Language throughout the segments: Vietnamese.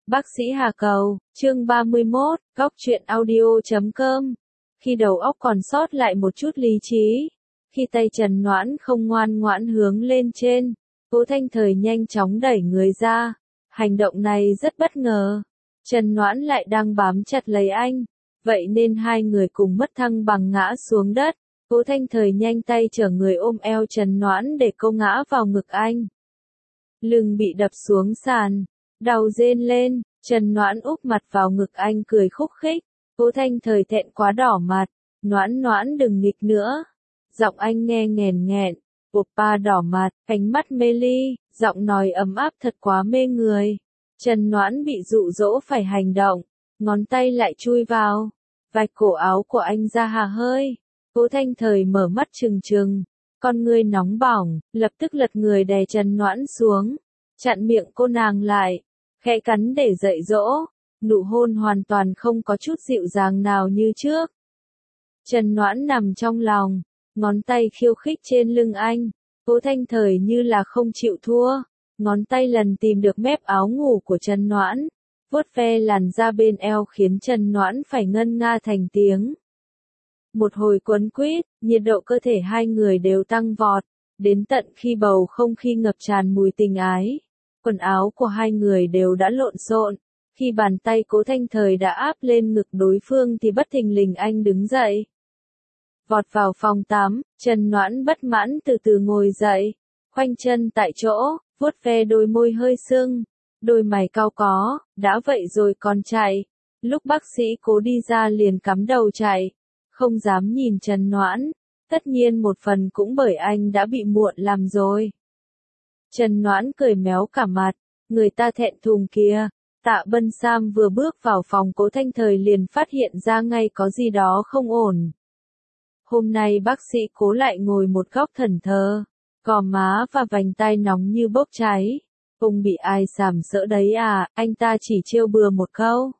Bác sĩ Hà Cầu, chương 31, góc truyện audio.com. Khi đầu óc còn sót lại một chút lý trí, khi tay Trần Noãn không ngoan ngoãn hướng lên trên, Cố Thanh Thời nhanh chóng đẩy người ra. Hành động này rất bất ngờ. Trần Noãn lại đang bám chặt lấy anh, vậy nên hai người cùng mất thăng bằng ngã xuống đất. Cố Thanh Thời nhanh tay chở người ôm eo Trần Noãn để cô ngã vào ngực anh. Lưng bị đập xuống sàn, đau rên lên, Trần Noãn úp mặt vào ngực anh cười khúc khích. Cố Thanh Thời thẹn quá đỏ mặt, Noãn Noãn đừng nghịch nữa. Giọng anh nghe nghèn nghẹn, oppa đỏ mặt, ánh mắt mê ly, giọng nói ấm áp thật quá mê người. Trần Noãn bị dụ dỗ phải hành động, ngón tay lại chui vào, vạch cổ áo của anh ra hà hơi. Cố Thanh Thời mở mắt trừng trừng, con ngươi nóng bỏng, lập tức lật người đè Trần Noãn xuống, chặn miệng cô nàng lại, khẽ cắn để dạy dỗ, nụ hôn hoàn toàn không có chút dịu dàng nào như trước. Trần Noãn nằm trong lòng, ngón tay khiêu khích trên lưng anh, Cố Thanh Thời như là không chịu thua, ngón tay lần tìm được mép áo ngủ của Trần Noãn, vuốt ve làn da bên eo khiến Trần Noãn phải ngân nga thành tiếng. Một hồi quấn quýt, nhiệt độ cơ thể hai người đều tăng vọt, đến tận khi bầu không khí ngập tràn mùi tình ái. Quần áo của hai người đều đã lộn xộn, khi bàn tay Cố Thanh Thời đã áp lên ngực đối phương thì bất thình lình anh đứng dậy. Vọt vào phòng tắm, Trần Noãn bất mãn từ từ ngồi dậy, khoanh chân tại chỗ, vuốt ve đôi môi hơi sưng, đôi mày cau có, đã vậy rồi còn chạy. Lúc bác sĩ Cố đi ra liền cắm đầu chạy, không dám nhìn Trần Noãn, tất nhiên một phần cũng bởi anh đã bị muộn làm rồi. Trần Noãn cười méo cả mặt, người ta thẹn thùng kìa. Tạ Bân Sam vừa bước vào phòng Cố Thanh Thời liền phát hiện ra ngay có gì đó không ổn. Hôm nay bác sĩ Cố lại ngồi một góc thẫn thờ, gò má và vành tai nóng như bốc cháy. Ông bị ai sàm sỡ đấy à, anh ta chỉ trêu bừa một câu.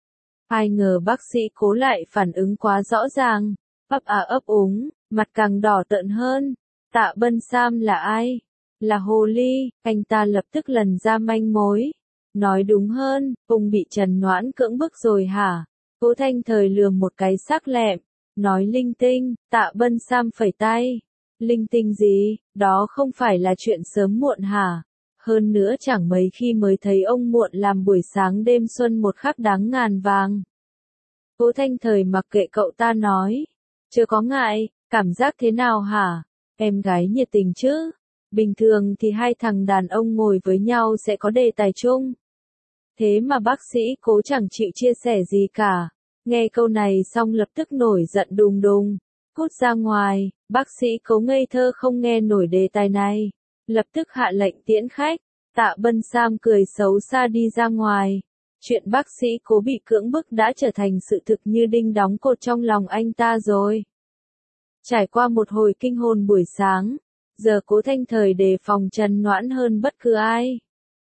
Ai ngờ bác sĩ Cố lại phản ứng quá rõ ràng, ấp à ấp úng, mặt càng đỏ tợn hơn. Tạ Bân Sam là ai? Là hồ ly, anh ta lập tức lần ra manh mối. Nói đúng hơn, ông bị Trần Noãn cưỡng bức rồi hả? Cố Thanh Thời lườm một cái sắc lẹm, nói linh tinh. Tạ Bân Sam phẩy tay. Linh tinh gì, đó không phải là chuyện sớm muộn hả? Hơn nữa chẳng mấy khi mới thấy ông muộn làm buổi sáng đêm xuân một khắc đáng ngàn vàng. Cố Thanh Thời mặc kệ cậu ta nói. Chưa có ngại, cảm giác thế nào hả? Em gái nhiệt tình chứ? Bình thường thì hai thằng đàn ông ngồi với nhau sẽ có đề tài chung. Thế mà bác sĩ Cố chẳng chịu chia sẻ gì cả. Nghe câu này xong lập tức nổi giận đùng đùng. Cút ra ngoài, bác sĩ Cố ngây thơ không nghe nổi đề tài này. Lập tức hạ lệnh tiễn khách. Tạ Bân Sam cười xấu xa đi ra ngoài. Chuyện bác sĩ Cố bị cưỡng bức đã trở thành sự thực như đinh đóng cột trong lòng anh ta rồi. Trải qua một hồi kinh hồn buổi sáng, giờ Cố Thanh Thời đề phòng Trần Noãn hơn bất cứ ai.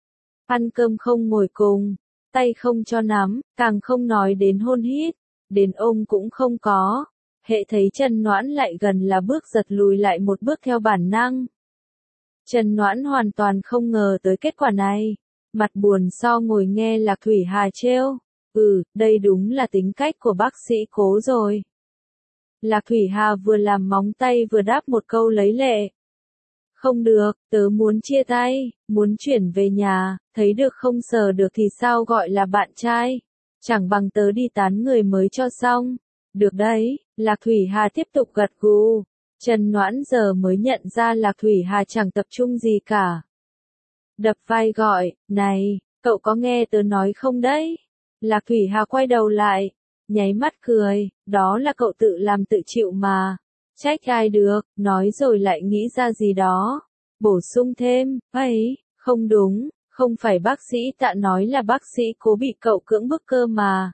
Ăn cơm không ngồi cùng, tay không cho nắm, càng không nói đến hôn hít, đến ôm cũng không có. Hệ thấy Trần Noãn lại gần là bước giật lùi lại một bước theo bản năng. Trần Noãn hoàn toàn không ngờ tới kết quả này, mặt buồn so ngồi nghe Lạc Thủy Hà trêu. Đây đúng là tính cách của bác sĩ Cố rồi. Lạc Thủy Hà vừa làm móng tay vừa đáp một câu lấy lệ. Không được, tớ muốn chia tay, muốn chuyển về nhà, thấy được không sờ được thì sao gọi là bạn trai. Chẳng bằng tớ đi tán người mới cho xong. Được đấy, Lạc Thủy Hà tiếp tục gật gù. Trần Noãn giờ mới nhận ra Lạc Thủy Hà chẳng tập trung gì cả. Đập vai gọi, này, cậu có nghe tớ nói không đấy? Lạc Thủy Hà quay đầu lại, nháy mắt cười, đó là cậu tự làm tự chịu mà. Trách ai được, nói rồi lại nghĩ ra gì đó. Bổ sung thêm, ấy, không đúng, không phải bác sĩ Tạ nói là bác sĩ Cố bị cậu cưỡng bức cơ mà.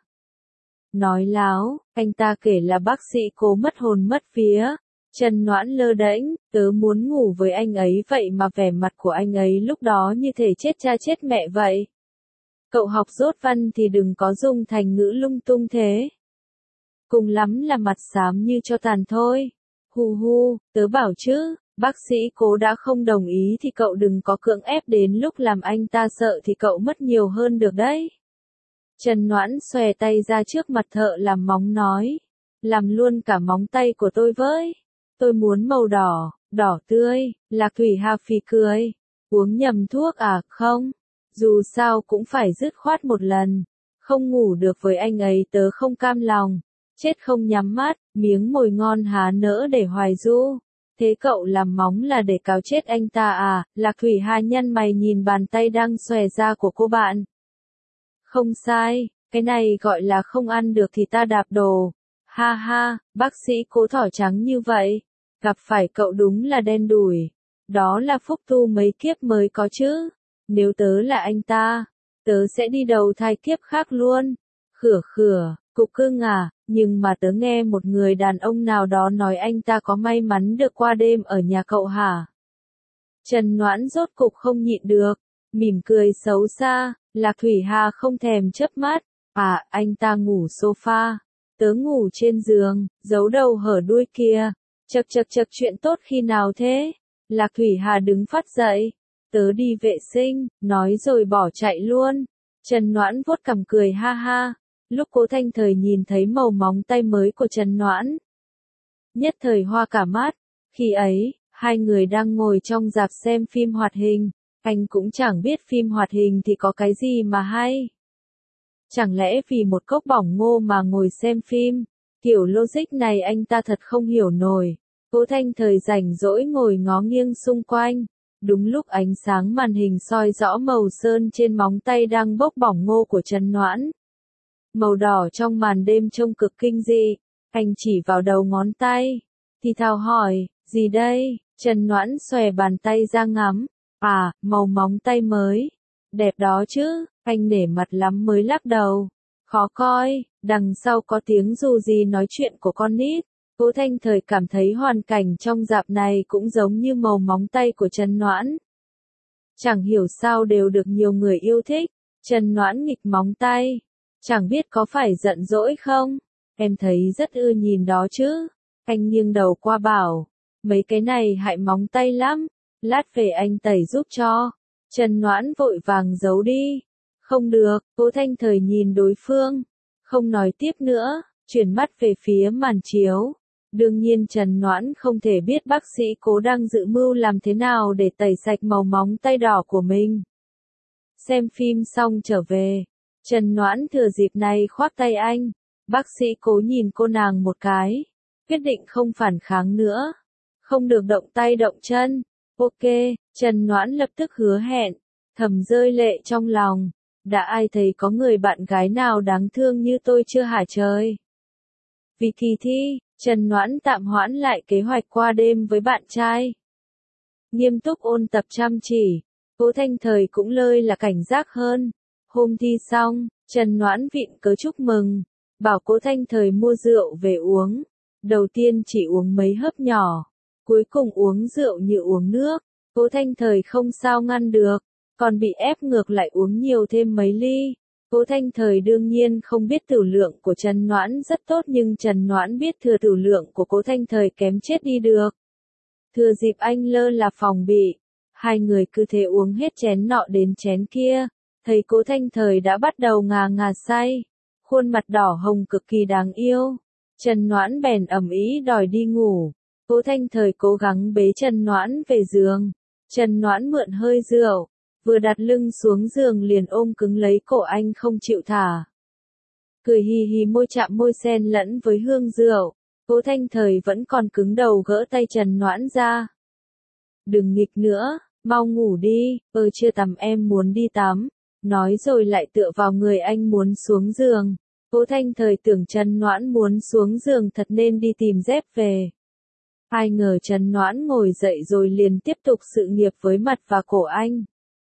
Nói láo, anh ta kể là bác sĩ Cố mất hồn mất vía. Trần Noãn lơ đễnh, tớ muốn ngủ với anh ấy vậy mà vẻ mặt của anh ấy lúc đó như thể chết cha chết mẹ vậy. Cậu học dốt văn thì đừng có dùng thành ngữ lung tung thế. Cùng lắm là mặt xám như cho tàn thôi. Hu hu, tớ bảo chứ, bác sĩ Cố đã không đồng ý thì cậu đừng có cưỡng ép đến lúc làm anh ta sợ thì cậu mất nhiều hơn được đấy. Trần Noãn xòe tay ra trước mặt thợ làm móng nói. Làm luôn cả móng tay của tôi với. Tôi muốn màu đỏ, đỏ tươi. Lạc Thủy Hà phì cười. Uống nhầm thuốc à, không? Dù sao cũng phải dứt khoát một lần. Không ngủ được với anh ấy tớ không cam lòng. Chết không nhắm mắt, miếng mồi ngon há nỡ để hoài du. Thế cậu làm móng là để cáo chết anh ta à? Lạc Thủy Hà nhăn mày nhìn bàn tay đang xòe ra của cô bạn. Không sai, cái này gọi là không ăn được thì ta đạp đồ. Ha ha, bác sĩ Cố thỏ trắng như vậy. Gặp phải cậu đúng là đen đủi. Đó là phúc tu mấy kiếp mới có chứ. Nếu tớ là anh ta, tớ sẽ đi đầu thai kiếp khác luôn. Khửa khửa, cục cưng à, nhưng mà tớ nghe một người đàn ông nào đó nói anh ta có may mắn được qua đêm ở nhà cậu hả? Trần Noãn rốt cục không nhịn được, mỉm cười xấu xa. Lạc Thủy Hà không thèm chớp mắt. À, anh ta ngủ sofa. Tớ ngủ trên giường, giấu đầu hở đuôi kia. Chậc chậc chậc, chuyện tốt khi nào thế? Lạc Thủy Hà đứng phát dậy. Tớ đi vệ sinh, nói rồi bỏ chạy luôn. Trần Noãn vuốt cằm cười ha ha. Lúc Cố Thanh Thời nhìn thấy màu móng tay mới của Trần Noãn, nhất thời hoa cả mắt. Khi ấy, hai người đang ngồi trong rạp xem phim hoạt hình. Anh cũng chẳng biết phim hoạt hình thì có cái gì mà hay. Chẳng lẽ vì một cốc bỏng ngô mà ngồi xem phim? Kiểu logic này anh ta thật không hiểu nổi. Cố Thanh Thời rảnh rỗi ngồi ngó nghiêng xung quanh. Đúng lúc ánh sáng màn hình soi rõ màu sơn trên móng tay đang bốc bỏng ngô của Trần Noãn. Màu đỏ trong màn đêm trông cực kinh dị. Anh chỉ vào đầu ngón tay. Thì thào hỏi, gì đây? Trần Noãn xòe bàn tay ra ngắm. À, màu móng tay mới. Đẹp đó chứ, anh nể mặt lắm mới lắc đầu. Khó coi, đằng sau có tiếng dù gì nói chuyện của con nít. Cố Thanh Thời cảm thấy hoàn cảnh trong rạp này cũng giống như màu móng tay của Trần Noãn. Chẳng hiểu sao đều được nhiều người yêu thích. Trần Noãn nghịch móng tay. Chẳng biết có phải giận dỗi không? Em thấy rất ưa nhìn đó chứ. Anh nghiêng đầu qua bảo. Mấy cái này hại móng tay lắm. Lát về anh tẩy giúp cho. Trần Noãn vội vàng giấu đi. Không được, Cố Thanh Thời nhìn đối phương. Không nói tiếp nữa, chuyển mắt về phía màn chiếu. Đương nhiên Trần Noãn không thể biết bác sĩ Cố đang dự mưu làm thế nào để tẩy sạch màu móng tay đỏ của mình. Xem phim xong trở về. Trần Noãn thừa dịp này khoác tay anh. Bác sĩ Cố nhìn cô nàng một cái. Quyết định không phản kháng nữa. Không được động tay động chân. Ok, Trần Noãn lập tức hứa hẹn. Thầm rơi lệ trong lòng. Đã ai thấy có người bạn gái nào đáng thương như tôi chưa hả trời? Vì kỳ thi, Trần Noãn tạm hoãn lại kế hoạch qua đêm với bạn trai. Nghiêm túc ôn tập chăm chỉ. Cố Thanh Thời cũng lơi là cảnh giác hơn. Hôm thi xong, Trần Noãn vịn cớ chúc mừng. Bảo Cố Thanh Thời mua rượu về uống. Đầu tiên chỉ uống mấy hớp nhỏ. Cuối cùng uống rượu như uống nước. Cố Thanh Thời không sao ngăn được. Còn bị ép ngược lại uống nhiều thêm mấy ly. Cố Thanh Thời đương nhiên không biết tửu lượng của Trần Noãn rất tốt, nhưng Trần Noãn biết thừa tửu lượng của Cố Thanh Thời kém chết đi được. Thừa dịp anh lơ là phòng bị, hai người cứ thế uống hết chén nọ đến chén kia. Thấy Cố Thanh Thời đã bắt đầu ngà ngà say, khuôn mặt đỏ hồng cực kỳ đáng yêu. Trần Noãn bèn ầm ĩ đòi đi ngủ. Cố Thanh Thời cố gắng bế Trần Noãn về giường. Trần Noãn mượn hơi rượu. Vừa đặt lưng xuống giường liền ôm cứng lấy cổ anh không chịu thả. Cười hì hì, môi chạm môi xen lẫn với hương rượu. Cố Thanh Thời vẫn còn cứng đầu gỡ tay Trần Noãn ra. Đừng nghịch nữa, mau ngủ đi, chưa tắm em muốn đi tắm. Nói rồi lại tựa vào người anh muốn xuống giường. Cố Thanh Thời tưởng Trần Noãn muốn xuống giường thật nên đi tìm dép về. Ai ngờ Trần Noãn ngồi dậy rồi liền tiếp tục sự nghiệp với mặt và cổ anh.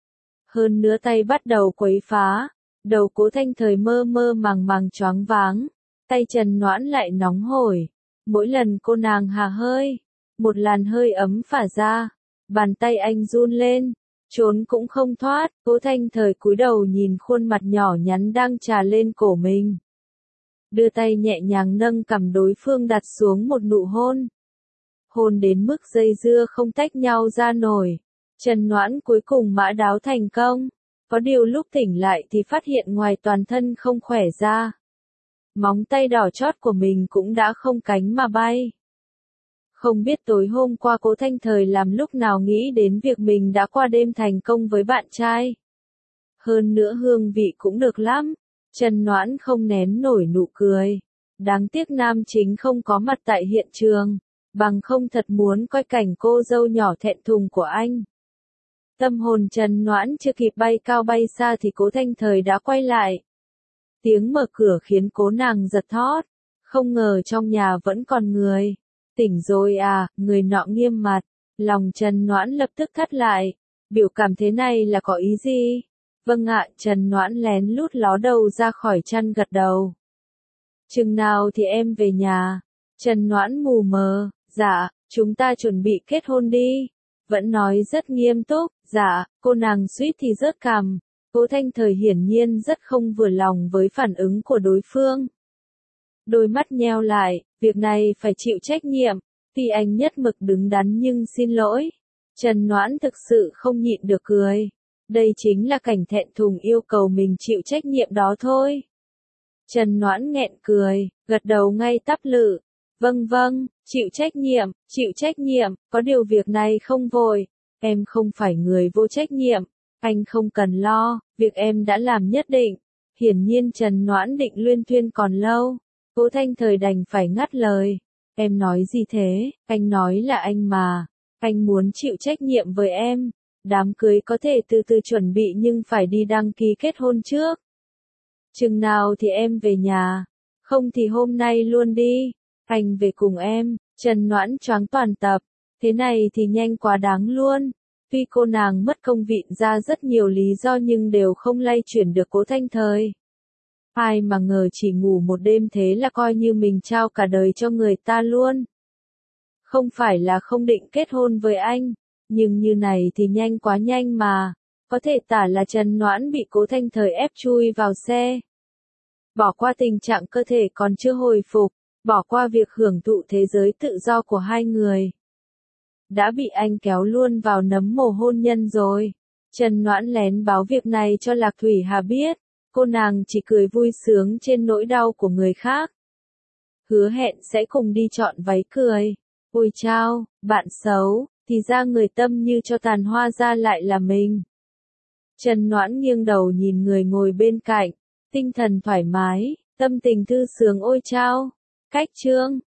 Hơn nữa tay bắt đầu quấy phá. Đầu Cố Thanh Thời mơ mơ màng màng choáng váng. Tay Trần Noãn lại nóng hổi. Mỗi lần cô nàng hà hơi, một làn hơi ấm phả ra. Bàn tay anh run lên. Trốn cũng không thoát. Cố Thanh Thời cúi đầu nhìn khuôn mặt nhỏ nhắn đang trà lên cổ mình. Đưa tay nhẹ nhàng nâng cằm đối phương đặt xuống một nụ hôn. Hôn đến mức dây dưa không tách nhau ra nổi. Trần Noãn cuối cùng mã đáo thành công. Có điều lúc tỉnh lại thì phát hiện ngoài toàn thân không khỏe ra. Móng tay đỏ chót của mình cũng đã không cánh mà bay. Không biết tối hôm qua Cố Thanh Thời làm lúc nào nghĩ đến việc mình đã qua đêm thành công với bạn trai. Hơn nữa hương vị cũng được lắm. Trần Noãn không nén nổi nụ cười. Đáng tiếc nam chính không có mặt tại hiện trường. Bằng không thật muốn coi cảnh cô dâu nhỏ thẹn thùng của anh. Tâm hồn Trần Noãn chưa kịp bay cao bay xa thì Cố Thanh Thời đã quay lại. Tiếng mở cửa khiến cố nàng giật thót. Không ngờ trong nhà vẫn còn người. Tỉnh rồi à, người nọ nghiêm mặt. Lòng Trần Noãn lập tức thắt lại. Biểu cảm thế này là có ý gì? Vâng ạ, Trần Noãn lén lút ló đầu ra khỏi chăn gật đầu. Chừng nào thì em về nhà? Trần Noãn mù mờ, dạ, chúng ta chuẩn bị kết hôn đi. Vẫn nói rất nghiêm túc, dạ, cô nàng suýt thì rớt cằm. Cố Thanh Thời hiển nhiên rất không vừa lòng với phản ứng của đối phương. Đôi mắt nheo lại, việc này phải chịu trách nhiệm. Tuy anh nhất mực đứng đắn nhưng xin lỗi. Trần Noãn thực sự không nhịn được cười. Đây chính là cảnh thẹn thùng yêu cầu mình chịu trách nhiệm đó thôi. Trần Noãn nghẹn cười, gật đầu ngay tắp lự. Vâng vâng, chịu trách nhiệm, có điều việc này không vội. Em không phải người vô trách nhiệm. Anh không cần lo, việc em đã làm nhất định. Hiển nhiên Trần Noãn định luyên thuyên còn lâu. Cố Thanh Thời đành phải ngắt lời. Em nói gì thế, anh nói là anh mà. Anh muốn chịu trách nhiệm với em. Đám cưới có thể từ từ chuẩn bị nhưng phải đi đăng ký kết hôn trước. Chừng nào thì em về nhà. Không thì hôm nay luôn đi. Anh về cùng em. Trần Noãn choáng toàn tập. Thế này thì nhanh quá đáng luôn. Tuy cô nàng mất công vịn ra rất nhiều lý do nhưng đều không lay chuyển được Cố Thanh Thời. Ai mà ngờ chỉ ngủ một đêm thế là coi như mình trao cả đời cho người ta luôn. Không phải là không định kết hôn với anh, nhưng như này thì nhanh quá nhanh mà. Có thể tả là Trần Noãn bị Cố Thanh Thời ép chui vào xe. Bỏ qua tình trạng cơ thể còn chưa hồi phục, bỏ qua việc hưởng thụ thế giới tự do của hai người. Đã bị anh kéo luôn vào nấm mồ hôn nhân rồi. Trần Noãn lén báo việc này cho Lạc Thủy Hà biết. Cô nàng chỉ cười vui sướng trên nỗi đau của người khác. Hứa hẹn sẽ cùng đi chọn váy cười. Ôi chao, bạn xấu, thì ra người tâm như cho tàn hoa ra lại là mình. Trần Noãn nghiêng đầu nhìn người ngồi bên cạnh. Tinh thần thoải mái, tâm tình thư sướng ôi chao. Cách chương